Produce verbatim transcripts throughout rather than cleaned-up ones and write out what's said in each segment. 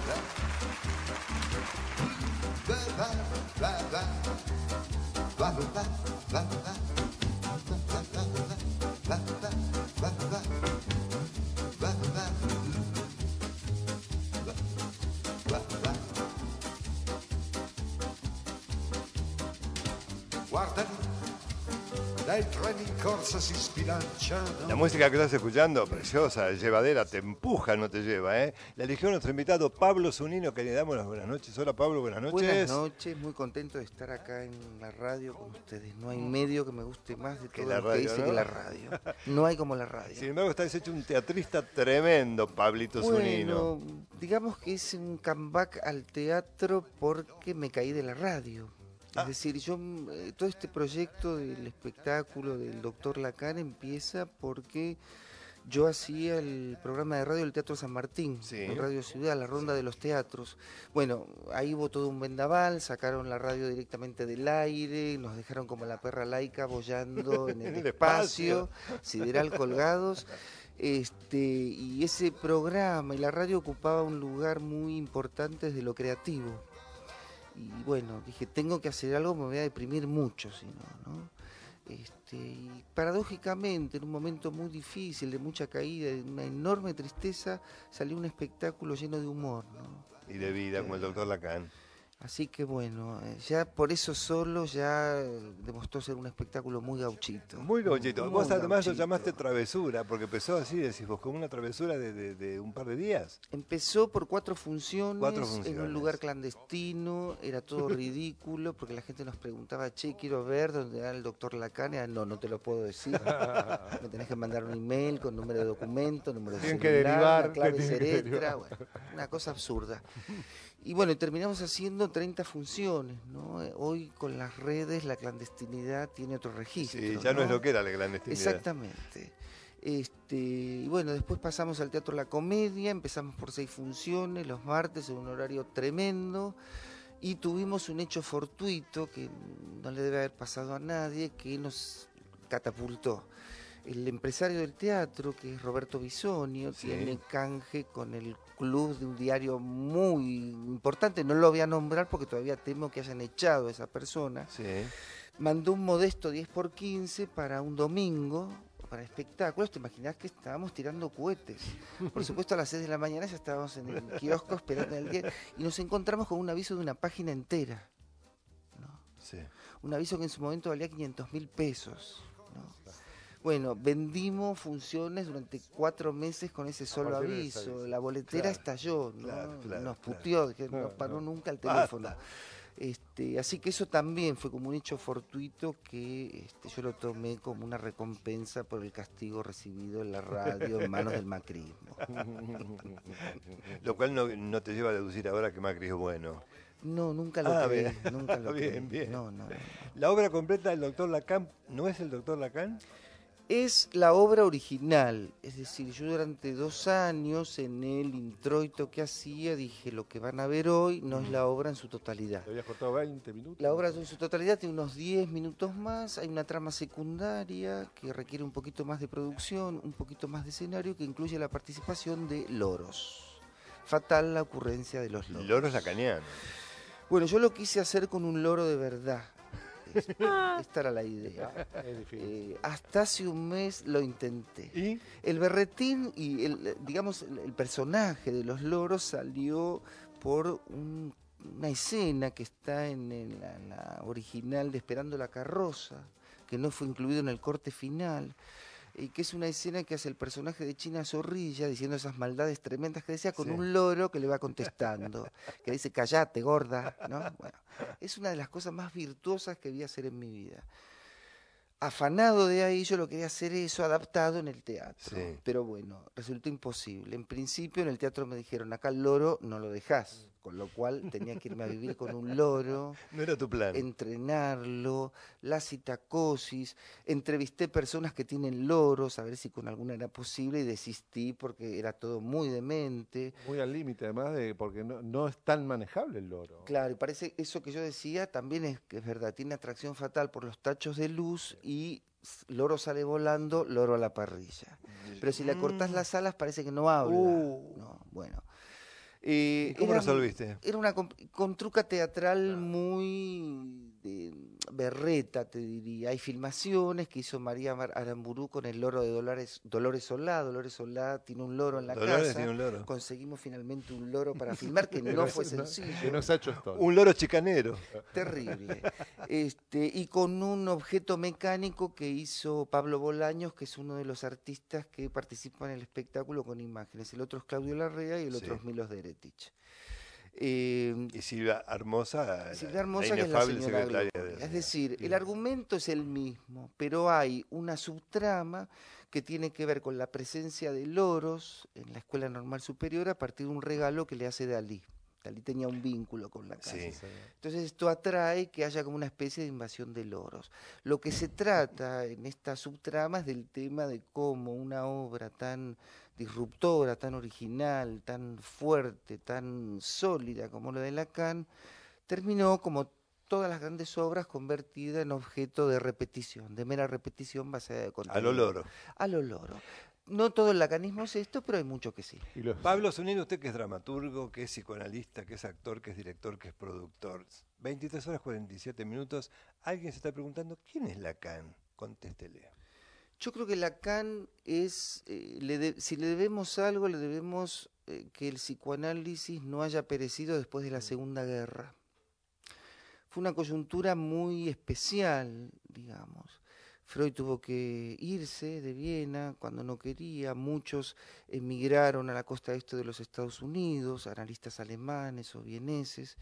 Guarda, dai treni in corsa si sbilanciano. La música que estás escuchando, preciosa, llevadera, te empuja, no te lleva, ¿eh? La eligió nuestro invitado Pablo Zunino, que le damos las buenas noches. Hola Pablo, buenas noches. Buenas noches, muy contento de estar acá en la radio con ustedes. No hay medio que me guste más de todo la lo radio, que dice ¿no? que la radio. No hay como la radio. Sin embargo, estás hecho un teatrista tremendo, Pablito Zunino. Bueno, digamos que es un comeback al teatro porque me caí de la radio. Es Ah. decir, yo eh, todo este proyecto del espectáculo del doctor Lacan empieza porque yo hacía el programa de radio del Teatro San Martín, Sí. en Radio Ciudad, la ronda de los teatros. Bueno, ahí hubo todo un vendaval, sacaron la radio directamente del aire, nos dejaron como la perra laica boyando en el El espacio, sideral colgados. Este, y ese programa y la radio ocupaba un lugar muy importante desde lo creativo. Y bueno, dije, tengo que hacer algo, me voy a deprimir mucho, si no, ¿no? Este, y paradójicamente, en un momento muy difícil, de mucha caída, de una enorme tristeza, salió un espectáculo lleno de humor, ¿no? Y de vida, como el doctor Lacan. Así que bueno, eh, ya por eso solo ya eh, demostró ser un espectáculo muy gauchito. Muy gauchito. Muy Vos además lo gauchito. llamaste travesura, porque empezó así, decís vos, como una travesura de, de, de un par de días. Empezó por cuatro funciones, Cuatro en funciones. un lugar clandestino, era todo ridículo, porque la gente nos preguntaba, che, quiero ver dónde va el doctor Lacan. Ah, no, no te lo puedo decir. Me tenés que mandar un email con número de documento, número de Tienen que celular, derivar, la clave tienen que ceretra, derivar. bueno, una cosa absurda. Y bueno, y terminamos haciendo treinta funciones, ¿no? Eh, Hoy con las redes la clandestinidad tiene otro registro. Sí, ya no, es lo que era la clandestinidad. Exactamente. Este, y bueno, después pasamos al Teatro La Comedia, empezamos por seis funciones, los martes en un horario tremendo, y tuvimos un hecho fortuito que no le debe haber pasado a nadie, que nos catapultó. El empresario del teatro, que es Roberto Bisonio, Sí. tiene canje con el club de un diario muy importante, no lo voy a nombrar porque todavía temo que hayan echado a esa persona. Sí. Mandó un modesto diez por quince para un domingo, para espectáculos. Te imaginás que estábamos tirando cohetes. Por supuesto, a las seis de la mañana ya estábamos en el kiosco esperando el día y nos encontramos con un aviso de una página entera, ¿no? Sí. Un aviso que en su momento valía quinientos mil pesos, ¿no? Bueno, vendimos funciones durante cuatro meses con ese solo partir de ese aviso. aviso. La boletera Claro, estalló, ¿no? claro, claro, Nos claro. puteó, que Claro, no paró no. nunca el Basta. teléfono. Este, así que eso también fue como un hecho fortuito que este, yo lo tomé como una recompensa por el castigo recibido en la radio en manos del macrismo. Lo cual no, no te lleva a deducir ahora que Macri es bueno. No, nunca lo Ah, creí, bien. nunca lo Bien, creí. bien. No, no, no. La obra completa del doctor Lacan, ¿no es el doctor Lacan? Es la obra original, es decir, yo durante dos años en el introito que hacía dije lo que van a ver hoy no es la obra en su totalidad. Te habías cortado veinte minutos. La obra en su totalidad tiene unos diez minutos más, hay una trama secundaria que requiere un poquito más de producción, un poquito más de escenario que incluye la participación de loros. Fatal la ocurrencia de los loros. Loros lacanianos. Bueno, yo lo quise hacer con un loro de verdad. Es- Esta era la idea. Es difícil. Eh, hasta hace un mes lo intenté. ¿Y? El berretín y el, digamos, el, el personaje de los loros salió por un- una escena que está en, el- la, la original de Esperando la carroza, que no fue incluido en el corte final, y que es una escena que hace el personaje de China Zorrilla diciendo esas maldades tremendas que decía con Sí. un loro que le va contestando, que dice, callate, gorda, ¿no? Bueno, es una de las cosas más virtuosas que vi hacer en mi vida. Afanado de ahí, yo lo quería hacer eso adaptado en el teatro. Sí. Pero bueno, resultó imposible. En principio en el teatro me dijeron, acá el loro no lo dejás. Con lo cual tenía que irme a vivir con un loro, No era tu plan. entrenarlo, la citacosis. Entrevisté personas que tienen loros, a ver si con alguna era posible, y desistí porque era todo muy demente. Muy al límite, además, de porque no, no es tan manejable el loro. Claro, y parece eso que yo decía también es que es verdad, tiene atracción fatal por los tachos de luz y s- loro sale volando, loro a la parrilla. Pero si le cortás las alas parece que no habla. Uh. No, bueno. Eh, ¿Y cómo era, resolviste? Era una con, con truca teatral muy de, berreta, te diría. Hay filmaciones que hizo María Aramburú con el loro de Dolores, Dolores Solá. Dolores Solá tiene un loro en la Dolores casa. tiene un loro. Conseguimos finalmente un loro para filmar, que no fue sencillo. Que no se ha hecho esto. Un loro chicanero. Terrible. Este, y con un objeto mecánico que hizo Pablo Bolaños, que es uno de los artistas que participan en el espectáculo con imágenes. El otro es Claudio Larrea y el otro Sí. es Milos Deretich. Eh, Y Silvia Hermosa, Silvia Hermosa, la que es la inefable señora secretaria Gloria. de... Es decir, el argumento es el mismo, pero hay una subtrama que tiene que ver con la presencia de loros en la Escuela Normal Superior a partir de un regalo que le hace Dalí. Dalí tenía un vínculo con la casa. Sí. Entonces esto atrae que haya como una especie de invasión de loros. Lo que se trata en esta subtrama es del tema de cómo una obra tan disruptora, tan original, tan fuerte, tan sólida como la de Lacan, terminó como todas las grandes obras convertida en objeto de repetición, de mera repetición basada de contenido. A lo loro. A lo loro. No todo el lacanismo es esto, pero hay mucho que sí. Y los- Pablo Zunino, usted que es dramaturgo, que es psicoanalista, que es actor, que es director, que es productor. veintitrés horas cuarenta y siete minutos. Alguien se está preguntando, ¿quién es Lacan? Contéstele. Yo creo que Lacan es, eh, le de- si le debemos algo, le debemos eh, que el psicoanálisis no haya perecido después de la Segunda Guerra. Fue una coyuntura muy especial, digamos. Freud tuvo que irse de Viena cuando no quería, muchos emigraron a la costa este de los Estados Unidos, analistas alemanes o vieneses,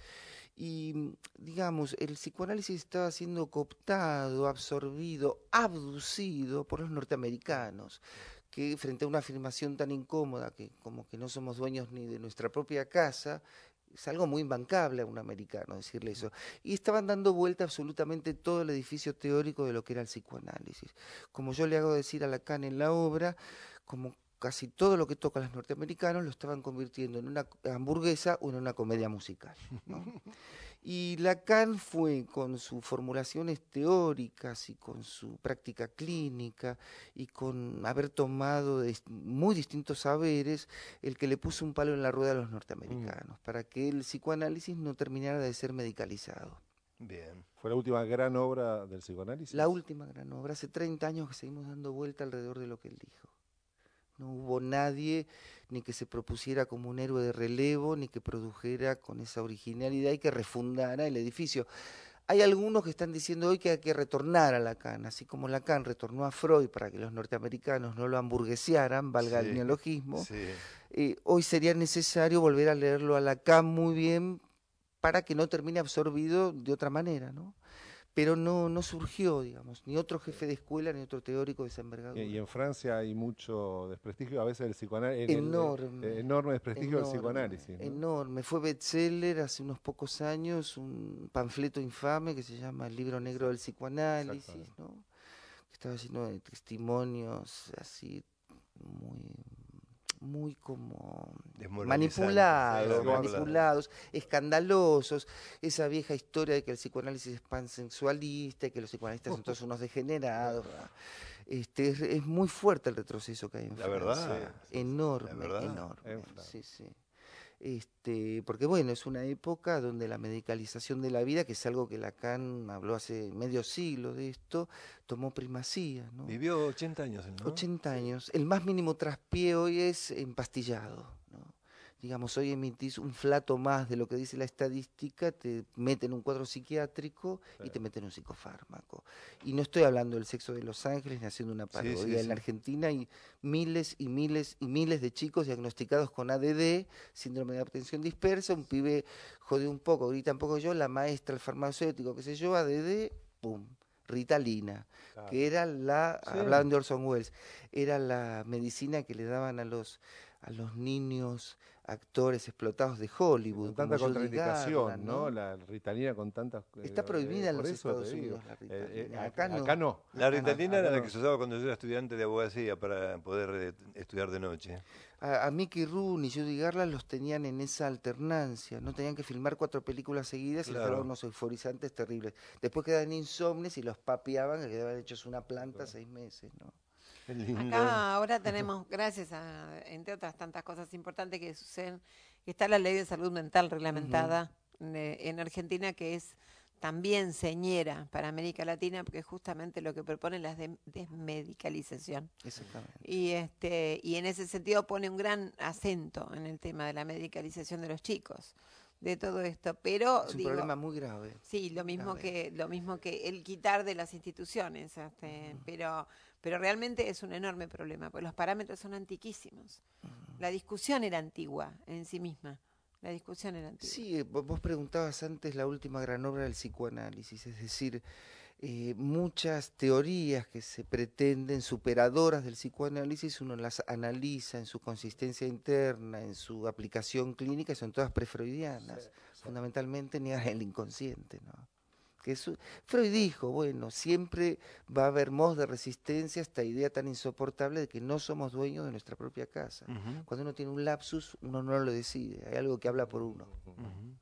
y digamos, el psicoanálisis estaba siendo cooptado, absorbido, abducido por los norteamericanos, que frente a una afirmación tan incómoda que como que no somos dueños ni de nuestra propia casa, es algo muy imbancable a un americano decirle eso. Y estaban dando vuelta absolutamente todo el edificio teórico de lo que era el psicoanálisis. Como yo le hago decir a Lacan en la obra, como casi todo lo que tocan los norteamericanos lo estaban convirtiendo en una hamburguesa o en una comedia musical, ¿no? Y Lacan fue con sus formulaciones teóricas y con su práctica clínica y con haber tomado de muy distintos saberes el que le puso un palo en la rueda a los norteamericanos mm. para que el psicoanálisis no terminara de ser medicalizado. Bien. ¿Fue la última gran obra del psicoanálisis? La última gran obra. Hace treinta años que seguimos dando vuelta alrededor de lo que él dijo. No hubo nadie ni que se propusiera como un héroe de relevo, ni que produjera con esa originalidad y que refundara el edificio. Hay algunos que están diciendo hoy que hay que retornar a Lacan, así como Lacan retornó a Freud para que los norteamericanos no lo hamburguesearan, valga sí, el neologismo. Sí. Eh, hoy sería necesario volver a leerlo a Lacan muy bien para que no termine absorbido de otra manera, ¿no? Pero no, no surgió, digamos, ni otro jefe de escuela ni otro teórico de esa envergadura. Y en Francia hay mucho desprestigio, a veces el psicoanálisis. Enorme. El, el, enorme desprestigio enorme, del psicoanálisis, ¿no? Enorme. Fue bestseller hace unos pocos años, un panfleto infame que se llama El libro negro del psicoanálisis, ¿no? Que estaba lleno de testimonios así muy... muy como manipulados, manipulados, escandalosos, esa vieja historia de que el psicoanálisis es pansexualista y que los psicoanalistas son todos unos degenerados. Este, es, es muy fuerte el retroceso que hay en la Francia. Verdad, enorme, la verdad. enorme. Sí, sí. Este, porque bueno, es una época donde la medicalización de la vida, que es algo que Lacan habló hace medio siglo de esto, tomó primacía, ¿no? Vivió ochenta años, ¿no? ochenta años. El más mínimo traspié hoy es empastillado, ¿no? Digamos, hoy emitís un flato más de lo que dice la estadística, te meten un cuadro psiquiátrico y te meten un psicofármaco. Y no estoy hablando del sexo de Los Ángeles ni haciendo una parodia. Sí, sí, en sí. Argentina hay miles y miles y miles de chicos diagnosticados con A D D, síndrome de atención dispersa, un pibe jode un poco, grita un poco yo, la maestra, el farmacéutico, qué sé yo, A D D, pum, Ritalina, claro. Que era la, sí. Hablaban de Orson Welles, era la medicina que le daban a los, a los niños actores explotados de Hollywood. Con tanta como contraindicación, Garland, ¿no? ¿no? La Ritalina con tantas... Eh, Está prohibida eh, en los Estados Unidos la Ritalina. Eh, eh, acá, no. acá no. La Ritalina era la que se usaba cuando yo era estudiante de abogacía para poder eh, estudiar de noche. A, a Mickey Rooney y Judy Garland los tenían en esa alternancia. No tenían que filmar cuatro películas seguidas claro. Y les daban unos euforizantes terribles. Después quedaban insomnes y los papeaban, que quedaban hechos una planta claro. seis meses, ¿no? Acá ahora tenemos, gracias a, entre otras tantas cosas importantes que suceden, Está la ley de salud mental reglamentada uh-huh. eh, en Argentina, que es también señera para América Latina, porque es justamente lo que propone la de- desmedicalización. Exactamente. Y, este, y en ese sentido pone un gran acento en el tema de la medicalización de los chicos, de todo esto. Pero Es un digo, problema muy grave. sí, lo mismo grave. que lo mismo que el quitar de las instituciones, este, uh-huh. pero pero realmente es un enorme problema, porque los parámetros son antiquísimos. Uh-huh. La discusión era antigua en sí misma. La discusión era antigua. Sí, eh, vos preguntabas antes la última gran obra del psicoanálisis, es decir, eh, muchas teorías que se pretenden superadoras del psicoanálisis, uno las analiza en su consistencia interna, en su aplicación clínica, y son todas prefreudianas, sí, sí. fundamentalmente niegan el inconsciente, ¿no? Que eso, Freud dijo, bueno, siempre va a haber modos de resistencia a esta idea tan insoportable de que no somos dueños de nuestra propia casa. Uh-huh. Cuando uno tiene un lapsus, uno no lo decide, hay algo que habla por uno. Uh-huh.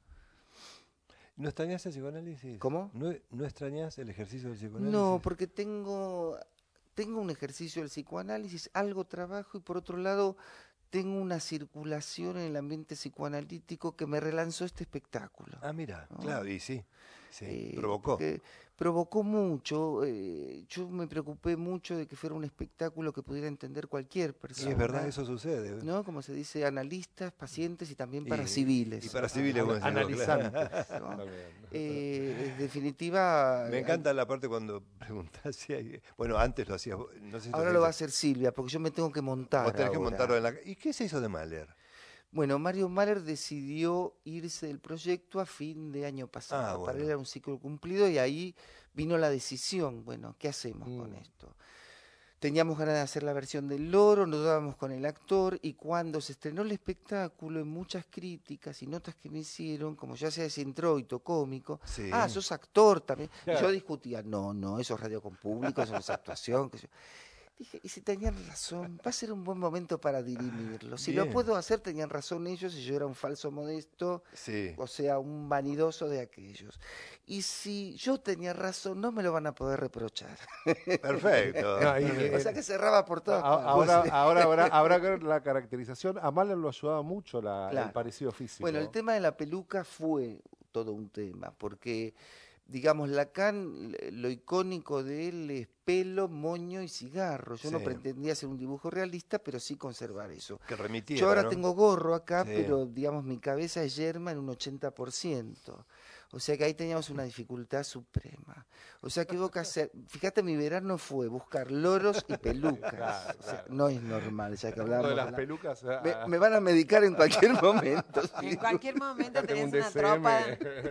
¿No extrañas el psicoanálisis? ¿Cómo? ¿No, ¿No extrañas el ejercicio del psicoanálisis? No, porque tengo, tengo un ejercicio del psicoanálisis, algo trabajo, y por otro lado tengo una circulación en el ambiente psicoanalítico que me relanzó este espectáculo. Ah, mira, ¿no? Claro, y sí, sí eh, provocó. Provocó mucho, eh, yo me preocupé mucho de que fuera un espectáculo que pudiera entender cualquier persona. Y es verdad, eso sucede. ¿No? Como se dice, analistas, pacientes y también para y, civiles. Y para civiles, bueno, analizantes. ¿no? eh, en definitiva... Me encanta hay... la parte cuando preguntás si hay... Bueno, antes lo hacías... No sé si ahora lo, lo va a hacer Silvia, porque yo me tengo que montar. Vos tenés ahora. que montarlo en la... ¿Y qué se hizo de Mahler? Bueno, Mario Mahler decidió irse del proyecto a fin de año pasado. Ah, bueno. Para él era un ciclo cumplido y ahí vino la decisión. Bueno, ¿qué hacemos mm. con esto? Teníamos ganas de hacer la versión del Loro, nos dábamos con el actor, y cuando se estrenó el espectáculo, en muchas críticas y notas que me hicieron, como ya sea ese introito cómico, sí. ah, sos actor también. Claro. Y yo discutía, no, no, eso es radio con público, eso es actuación. Que yo... Dije, y si tenían razón, va a ser un buen momento para dirimirlo. Si Bien. Lo puedo hacer, tenían razón ellos, y yo era un falso modesto, sí. o sea, un vanidoso de aquellos. Y si yo tenía razón, no me lo van a poder reprochar. Perfecto. No, y, o sea que cerraba por todas partes. Ahora, ahora, ahora, ahora la caracterización, a Mahler lo ayudaba mucho la, claro. el parecido físico. Bueno, el tema de la peluca fue todo un tema, porque... Digamos, Lacan, lo icónico de él es pelo, moño y cigarro. Yo sí. no pretendía hacer un dibujo realista, pero sí conservar eso. Que remitiera, Yo ahora ¿no? tengo gorro acá, sí. pero digamos mi cabeza es yerma en un ochenta por ciento. O sea que ahí teníamos una dificultad suprema. O sea que hubo que hacer, fíjate, mi verano fue buscar loros y pelucas. Claro, o sea, claro. No es normal, ya que hablamos de las de la... pelucas. Ah. Me, me van a medicar en cualquier momento. ¿sí? En cualquier momento tenés un una D C M. tropa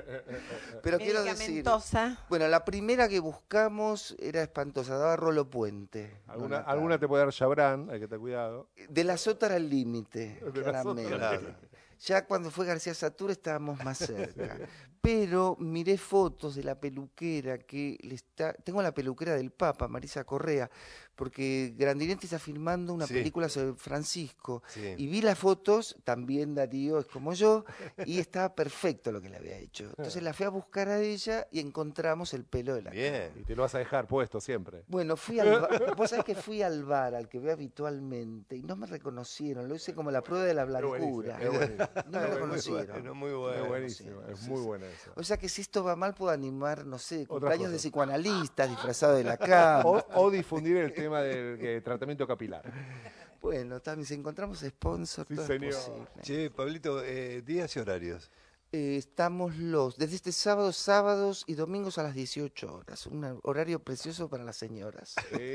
pero quiero decir, bueno, la primera que buscamos era espantosa, daba Rolo Puente. Alguna, alguna te puede dar Chabrán, hay que tener cuidado. De la Sota al límite, claramente. Claro. Ya cuando fue García Satur estábamos más cerca. Pero miré fotos de la peluquera que le está... Tengo la peluquera del Papa, Marisa Correa, porque Grandinetti está filmando una sí. película sobre Francisco. Sí. Y vi las fotos, también Darío es como yo, y estaba perfecto lo que le había hecho. Entonces la fui a buscar a ella y encontramos el pelo de la Bien. cara. Y te lo vas a dejar puesto siempre. Bueno, fui al bar, vos sabés que fui al bar, al que veo habitualmente, y no me reconocieron. Lo hice como la prueba de la blancura. Es buenísimo, es no me reconocieron. Es muy bueno. Es buenísimo, es muy bueno eso. O sea que si esto va mal, puedo animar, no sé, cumpleaños de psicoanalistas disfrazados de la cama. O, o difundir el tema del de tratamiento capilar. Bueno, también si encontramos sponsor, sí, todo señor. es posible. Che, Pablito, eh, días y horarios. Eh, estamos los, desde este sábado, sábados y domingos a las dieciocho horas. Un horario precioso para las señoras. Sí.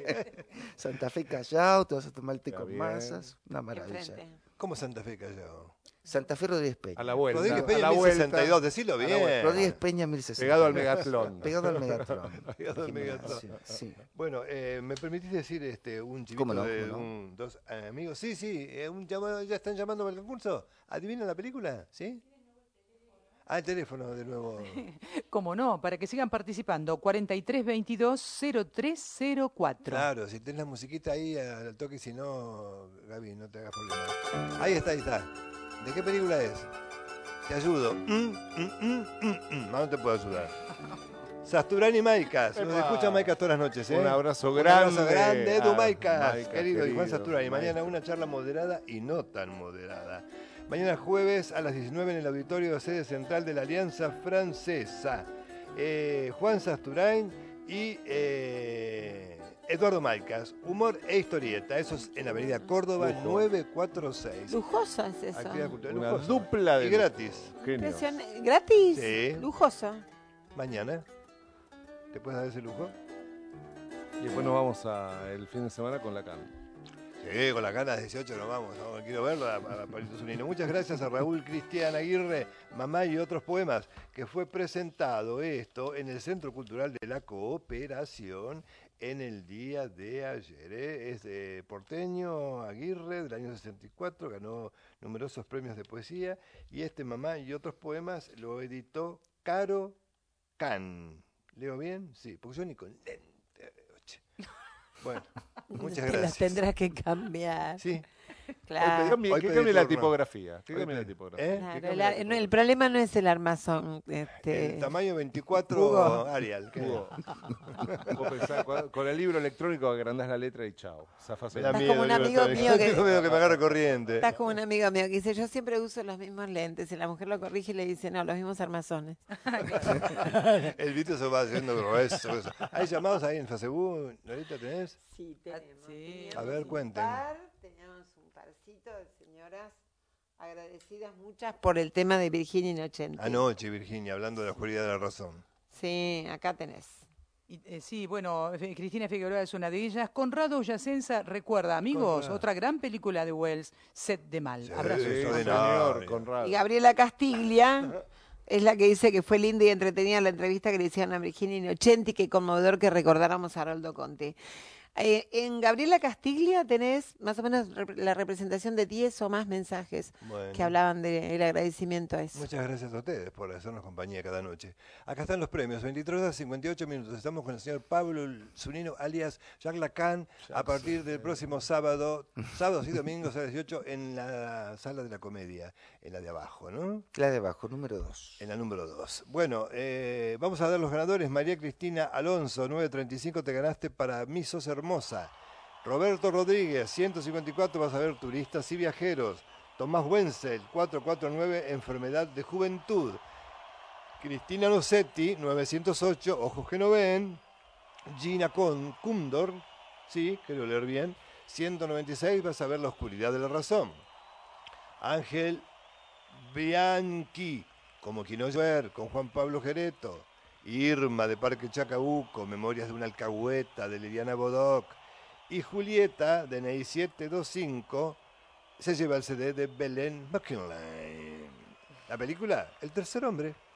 Santa Fe Callao, te vas a tomar el té Está con bien. masas. Una maravilla. Enfrente. ¿Cómo Santa Fe Callao? Santa Fe Rodríguez Peña. A la vuelta. Rodríguez Peña, a la mil sesenta y dos, vuelta. decilo bien. Rodríguez Peña, mil sesenta. Pegado al Megatlón. Pegado al Megatlón. Pegado al Megatlón. Sí. Bueno, eh, ¿me permitís decir este un chivito ¿Cómo no? de ¿Cómo no? un, dos amigos? Sí, sí, eh, un llamado, ya están llamando para el concurso. ¿Adivinan la película? ¿Sí? Ah, el teléfono de nuevo. Cómo no, para que sigan participando, cuarenta y tres veintidós cero tres cero cuatro. Claro, si tenés la musiquita ahí al toque, si no, Gaby, no te hagas problema. Ahí está, ahí está. ¿De qué película es? Te ayudo. Mm, mm, mm, mm, mm. No, no te puedo ayudar. Sasturani Maicas. Nos escucha Maicas todas las noches, ¿eh? Un abrazo grande. Un abrazo grande, Edu Ah, Maicas, Maicas, querido, y Juan querido, Sasturani. Mañana maestro. una charla moderada y no tan moderada. Mañana jueves a las diecinueve en el auditorio de sede central de la Alianza Francesa. Eh, Juan Sasturain y eh, Eduardo Malcas, humor e historieta. Eso es en Avenida Córdoba Lujo. nueve cuatro seis. Lujoso es eso. Actividad cultural Una lujosa. dupla de Y gratis. genios. Impresiona- ¿Gratis? Sí. Lujoso. Mañana. ¿Te puedes dar ese lujo? Y después nos vamos a, el fin de semana con la Can. Sí, con las ganas de dieciocho nos vamos, ¿no? Quiero verlo a, a Pablito Zunino. Muchas gracias a Raúl Cristian Aguirre, Mamá y otros poemas, que fue presentado esto en el Centro Cultural de la Cooperación en el día de ayer. ¿eh? Es de porteño Aguirre, del año sesenta y cuatro, ganó numerosos premios de poesía, y este Mamá y otros poemas lo editó Caro Can. ¿Leo bien? Sí, porque yo ni con lente. Bueno, muchas Te las gracias. tendrás que cambiar. Sí. Claro. Hoy pedí- Hoy que pedí cambie la turno. tipografía. Que Hoy cambie la pedí- tipografía. ¿Eh? Que Claro, cambie el, la ar- no, el tipografía. problema no es el armazón. Este, El tamaño veinticuatro Hugo. Arial. ¿qué? Hugo, vos pensás, con- con el libro electrónico agrandás la letra y chao. Zafás el- Me da Estás miedo, como un digo, amigo está- mío que- tengo miedo que me agarre corriente. Estás como un amigo mío que dice, yo siempre uso los mismos lentes. Y la mujer lo corrige y le dice, no, los mismos armazones. El Vito se va haciendo grueso. eso. ¿Hay llamados ahí en Facebook? ¿Ahorita tenés? Sí, tenemos. sí. A ver, cuenten. Teníamos un parcito de señoras agradecidas muchas por el tema de Virginia Inocente. Anoche, Virginia, hablando de la oscuridad de la razón. Sí, acá tenés. Y, eh, sí, bueno, Fe- Cristina Figueroa es una de ellas. Conrado Yacenza recuerda, amigos, Conrado. otra gran película de Wells, Set de Mal. Sí. Abrazos. Sí, Extraordinario. señor, Conrado. Y Gabriela Castiglia es la que dice que fue linda y entretenida la entrevista que le hicieron a Virginia Inocente y que conmovedor que recordáramos a Haroldo Conte. Eh, en Gabriela Castiglia tenés más o menos rep- la representación de diez o más mensajes Bueno. que hablaban del agradecimiento a eso. Muchas gracias a ustedes por hacernos compañía cada noche. Acá están los premios, veintitrés horas cincuenta y ocho minutos. Estamos con el señor Pablo Zunino, alias Jacques Lacan, a partir del próximo sábado, sábados y domingos a las dieciocho en la sala de la comedia, en la de abajo, ¿no? La de abajo, número dos. En la número dos. Bueno, eh, vamos a dar los ganadores. María Cristina Alonso, nueve treinta y cinco, te ganaste para mí sos hermosa. Roberto Rodríguez, ciento cincuenta y cuatro, vas a ver turistas y viajeros. Tomás Wenzel, cuatrocientos cuarenta y nueve, enfermedad de juventud. Cristina Nocetti, novecientos ocho, ojos que no ven. Gina Con Cundor, sí, quiero leer bien. ciento noventa y seis, vas a ver la oscuridad de la razón. Ángel Bianchi, como quien no ver, con Juan Pablo Gereto. Irma de Parque Chacabuco, Memorias de una alcahueta, de Liliana Bodoc. Y Julieta, de N E I siete dos cinco, se lleva el C D de Belén McKinley. La película, El tercer hombre.